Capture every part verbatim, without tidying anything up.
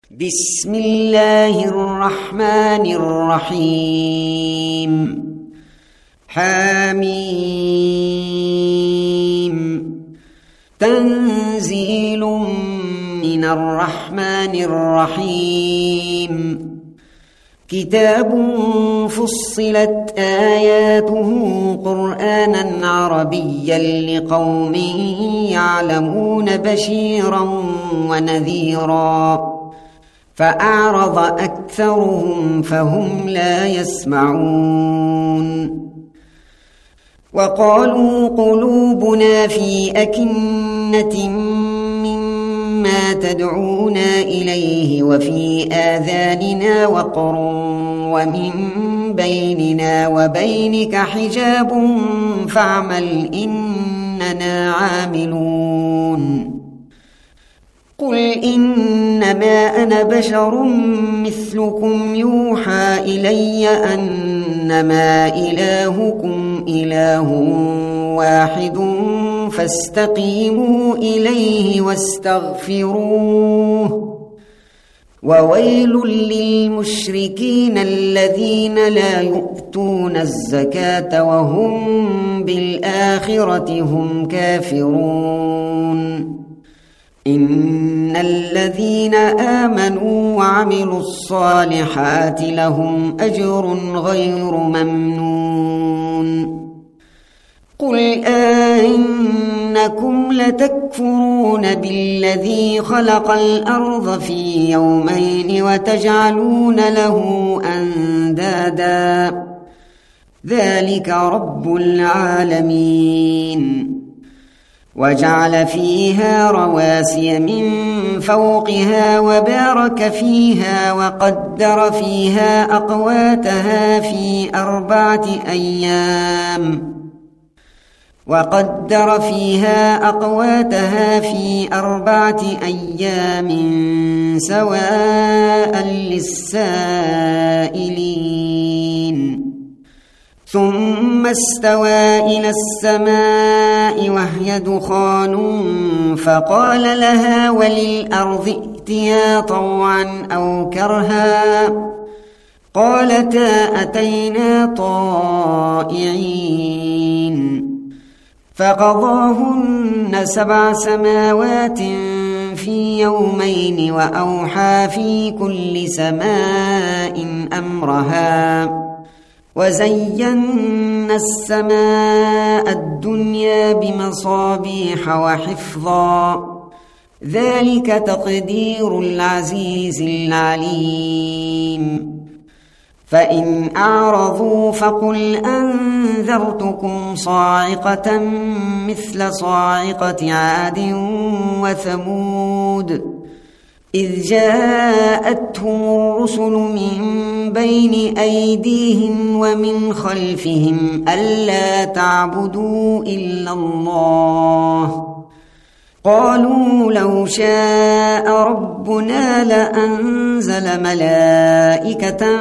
بسم الله الرحمن الرحيم. حميم. تنزيل من الرحمن الرحيم. كتاب فصلت آياته قرآنا عربيا لقوم يعلمون بشيرا ونذيرا، فأعرض أكثرهم فهم لا يسمعون. وقالوا قلوبنا في أكنة مما تدعونا إليه وفي آذاننا وقر ومن بيننا وبينك حجاب فاعمل إننا عاملون. قل إنما أنا بشر مثلكم يوحى إلي أنما إلهكم إله واحد فاستقيموا إليه واستغفروه. وويل للمشركين الذين لا يؤتون الزكاة وهم بالآخرة هم كافرون. إن الذين آمنوا وعملوا الصالحات لهم أجر غير ممنون. قل أئنكم لتكفرون بالذي خلق الأرض في يومين وتجعلون له أندادا ذلك رب العالمين. وجعل فيها رواسي من فوقها وبارك فيها وقدر فيها أقواتها في أربعة أيام وقدر فيها أقواتها في أربعة أيام سواء للسائلين. ثم استوى إلى السماء وهي دخان فقال لها وللأرض ائتيا طوعا أو كرها قالتا أتينا طائعين. فقضاهن سبع سماوات في يومين وأوحى في كل سماء أمرها وزينا السماء الدنيا بمصابيح وحفظا ذلك تقدير العزيز العليم. فإن أعرضوا فقل أنذرتكم صاعقة مثل صاعقة عاد وثمود إذ جاءتهم الرسل من بين أيديهم ومن خلفهم ألا تعبدوا إلا الله قالوا لو شاء ربنا لأنزل ملائكة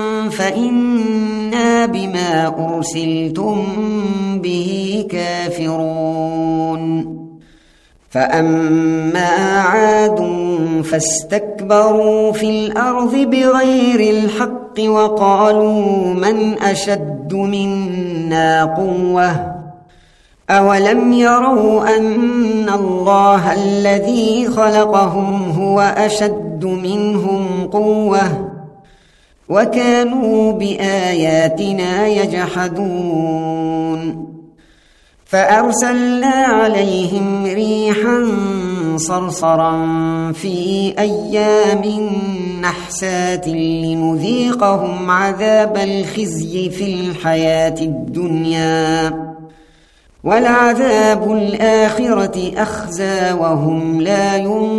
فإنا بما أرسلتم به كافرون. فأما عاد فاستكبروا في الأرض بغير الحق وقالوا من أشد منا قوة أولم يروا أن الله الذي خلقهم هو أشد منهم قوة وكانوا بآياتنا يجحدون. فأرسلنا عليهم ريحا صرصرا في أيام نحسات لنذيقهم عذاب الخزي في الحياة الدنيا ولعذاب الآخرة أخزى وهم لا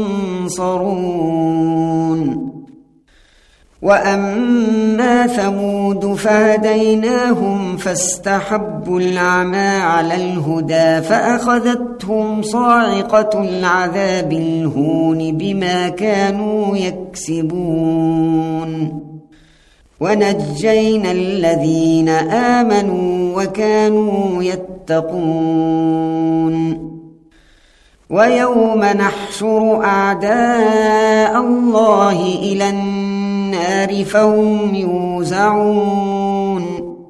ينصرون. وأما ثمود فهديناهم فاستحبوا العمى على الهدى فأخذتهم صاعقة العذاب الهون بما كانوا يكسبون. ونجينا الذين آمنوا وكانوا يتقون. ويوم نحشر أعداء الله إلى النار فهم يوزعون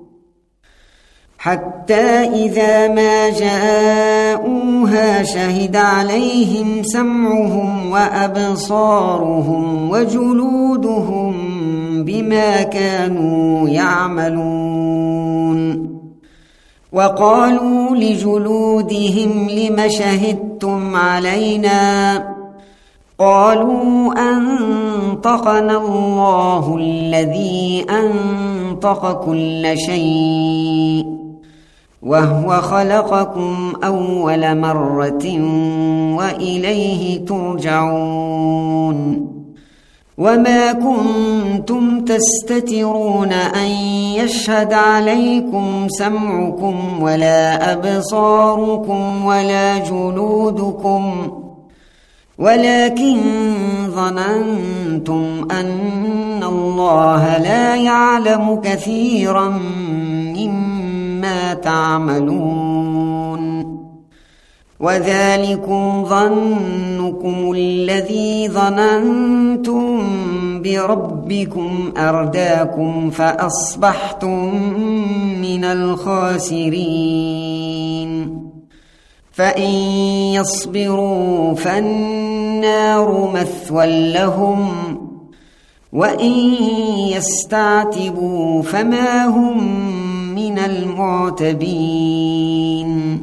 حتى إذا ما جاءوها شهد عليهم سمعهم وأبصارهم وجلودهم بما كانوا يعملون وقالوا لجلودهم لم شهدتم علينا قالوا أنطقنا الله الذي أنطق كل شيء وهو خلقكم أول مرة وإليه ترجعون وما كنتم تستترون أن يشهد عليكم سمعكم ولا أبصاركم ولا جلودكم ولكن ظننتم أن الله لا يعلم كثيرا مما تعملون وذلكم ظنكم الذي ظننتم بربكم أرداكم فأصبحتم من الخاسرين فإن يصبروا فالنار مثوى لهم وإن يستعتبوا فما هم من المعتبين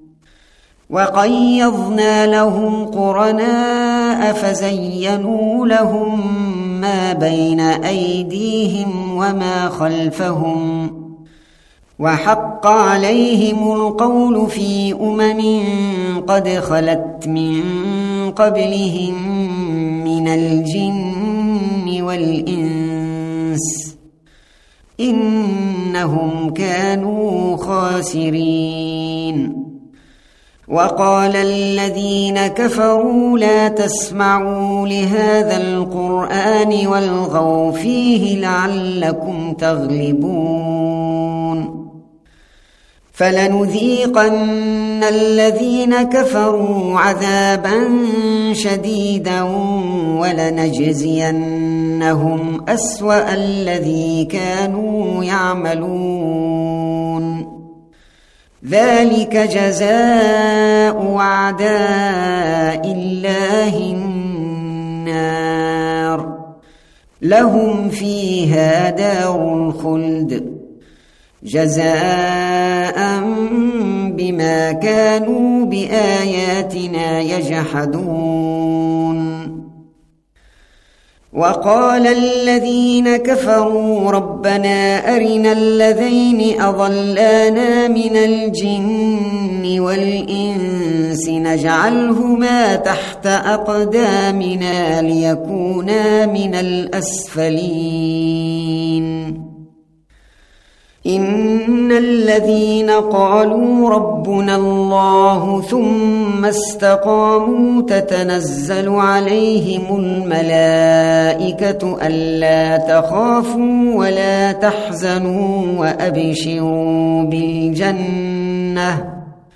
وقيضنا لهم قرناء فزينوا لهم ما بين أيديهم وما خلفهم وحق عليهم القول في أمم قد خلت من قبلهم من الجن والإنس إنهم كانوا خاسرين وقال الذين كفروا لا تسمعوا لهذا القرآن والغوا فيه لعلكم تغلبون فلنذيقن الذين كفروا عذابا شديدا ولنجزينهم أسوأ الذي كانوا يعملون ذلك جزاء أعداء الله النار لهم فيها دار الخلد جزاء بما كانوا بآياتنا يجحدون وقال الذين كفروا ربنا أرنا الذين أضلانا من الجن والإنس نجعلهما تحت أقدامنا ليكونا من الأسفلين إن الذين قالوا ربنا الله ثم استقاموا تتنزل عليهم الملائكة ألا تخافوا ولا تحزنوا وأبشروا بالجنة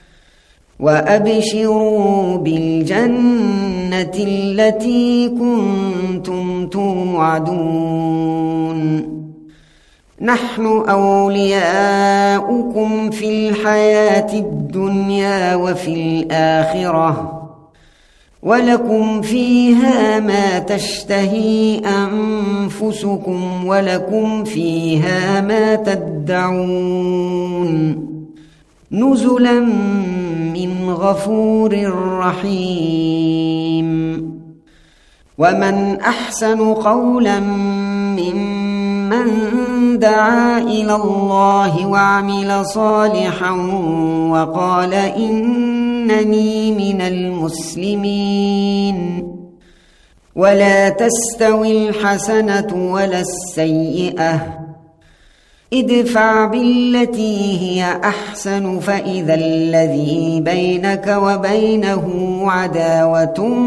وأبشروا بالجنة التي كنتم توعدون نحن أولياؤكم في الحياة الدنيا وفي الآخرة ولكم فيها ما تشتهي أنفسكم ولكم فيها ما تدعون نزلا من غفور رحيم ومن أحسن قولا ممن دعا إلى الله وعمل صالحا وقال إنني من المسلمين ولا تستوي الحسنة ولا السيئة ادفع بالتي هي أحسن فإذا الذي بينك وبينه عداوة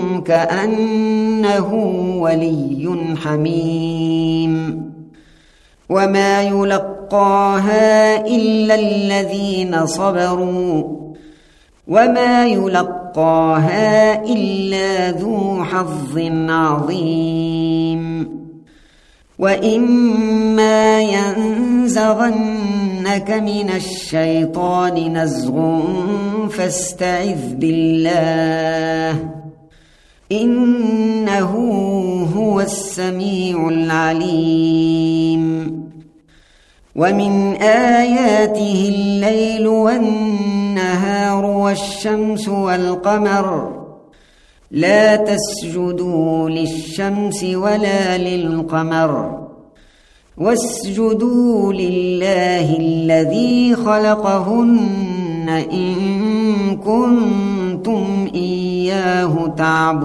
كأنه ولي حميم وما يلقاها إلا الذين صبروا وما يلقاها يلقاها إلا ذو حظ عظيم وإما ينزغنك من الشيطان نزغ فاستعذ بالله إنه هو السميع العليم ومن آياته الليل والنهار والشمس والقمر لا تسجدوا للشمس ولا للقمر واسجدوا لله الذي خلقهن إن كنتم إياه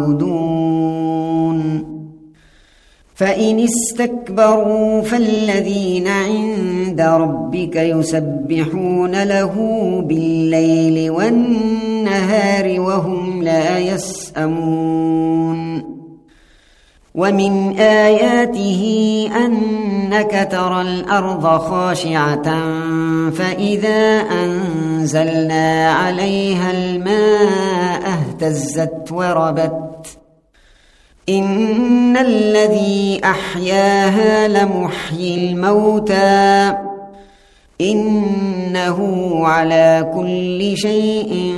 تعبدون فإن استكبروا فالذين عند ربك يسبحون له بالليل والنهار وهم لا يسأمون ومن آياته أنك ترى الأرض خاشعة فإذا أنزلنا عليها الماء اهتزت وربت إن الذي أحياها لمحيي الموتى إنه على كل شيء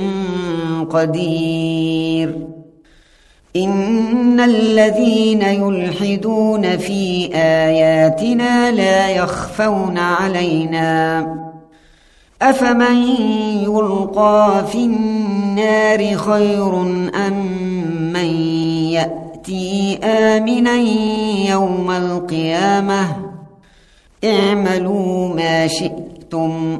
قدير إن الذين يلحدون في آياتنا لا يخفون علينا أفمن يلقى في النار خير أم من يأتي آمنا يوم القيامة اعملوا ما شئتم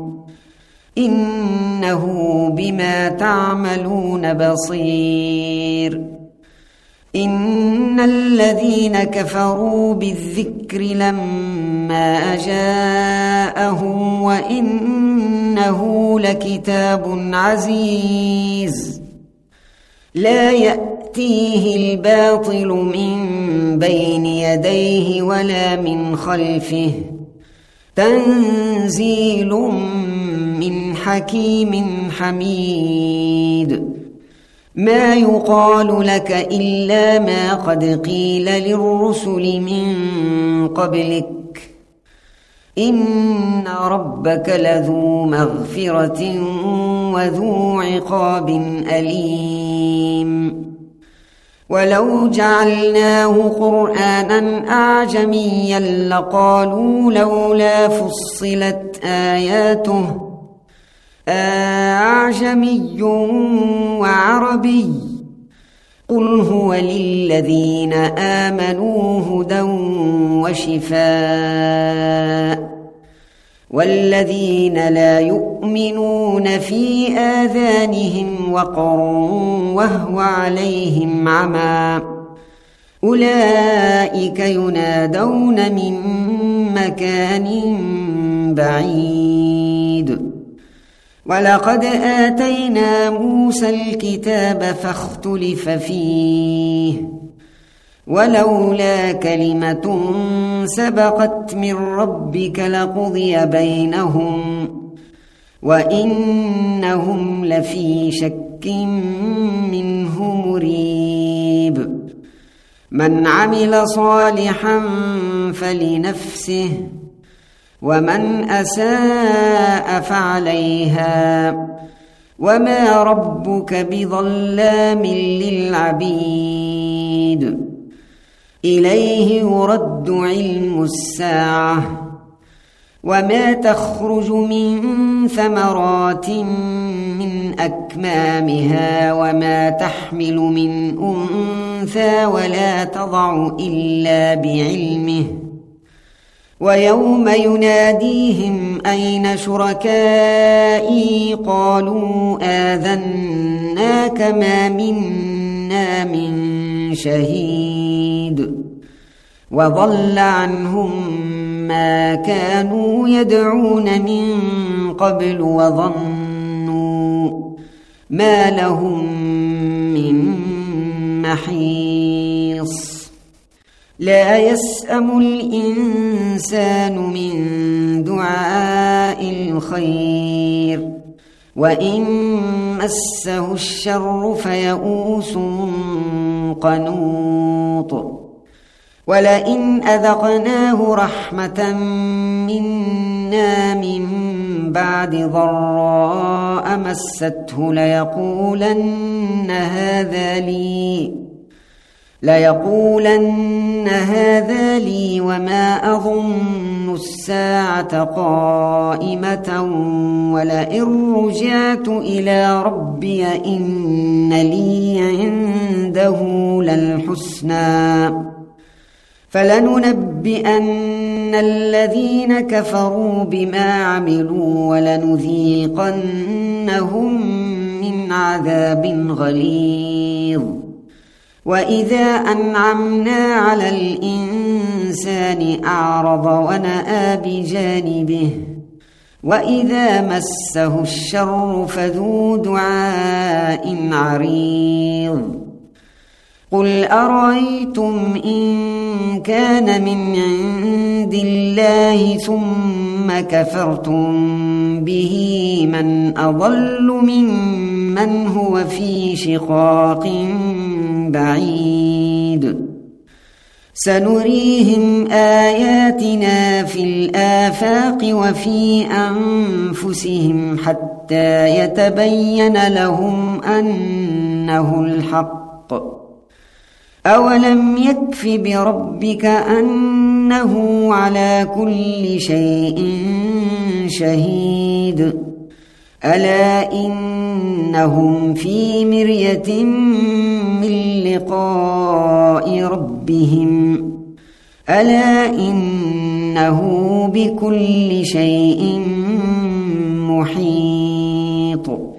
إنه بما تعملون بصير إن الذين كفروا بالذكر لما جاءهم وإنه لكتاب عزيز لا يأتيه الباطل من بين يديه ولا من خلفه تنزيل من حكيم حميد ما يقال لك إلا ما قد قيل للرسل من قبلك إن ربك لذو مغفرة وذو عقاب أليم ولو جعلناه قرآنا أعجميا لقالوا لولا فصلت آياته أعجمي وعربي قل هو للذين آمنوا هدى وشفاء والذين لا يؤمنون في آذانهم وقر وهو عليهم عمى أولئك ينادون من مكان بعيد ولقد آتينا موسى الكتاب فاختلف فيه ولولا كلمة سبقت من ربك لقضي بينهم وإنهم لفي شك منه مريب من عمل صالحا فلنفسه ومن أساء فعليها وما ربك بظلام للعبيد إليه يرد علم الساعة وما تخرج من ثمرات من أكمامها وما تحمل من أنثى ولا تضع إلا بعلمه ويوم يناديهم أين شركائي قالوا آذناك ما منا من شهيد وضل عنهم ما كانوا يدعون من قبل وظنوا ما لهم من محيص لا يسأم الإنسان من دعاء الخير وإن مسه الشر فيئوس قنوط ولئن أذقناه رحمة منا من بعد ضراء مسته ليقولن هذا لي ليقولن هذا لي وما أظن الساعة قائمة ولئن رجعت إلى ربي إن لي عنده للحسنى فلننبئن الذين كفروا بما عملوا ولنذيقنهم من عذاب غليظ وإذا أنعمنا على الإنسان أعرض ونأى بجانبه وإذا مسه الشر فذو دعاء عريض قل أرأيتم إن كان من عند الله ثم كفرتم به من أضل ممن هو في شقاق بعيد سنريهم آياتنا في الآفاق وفي أنفسهم حتى يتبين لهم أنه الحق أولم يكف بربك أنه على كل شيء شهيد ألا إنهم في مرية من لقاء ربهم ألا إنه بكل شيء محيط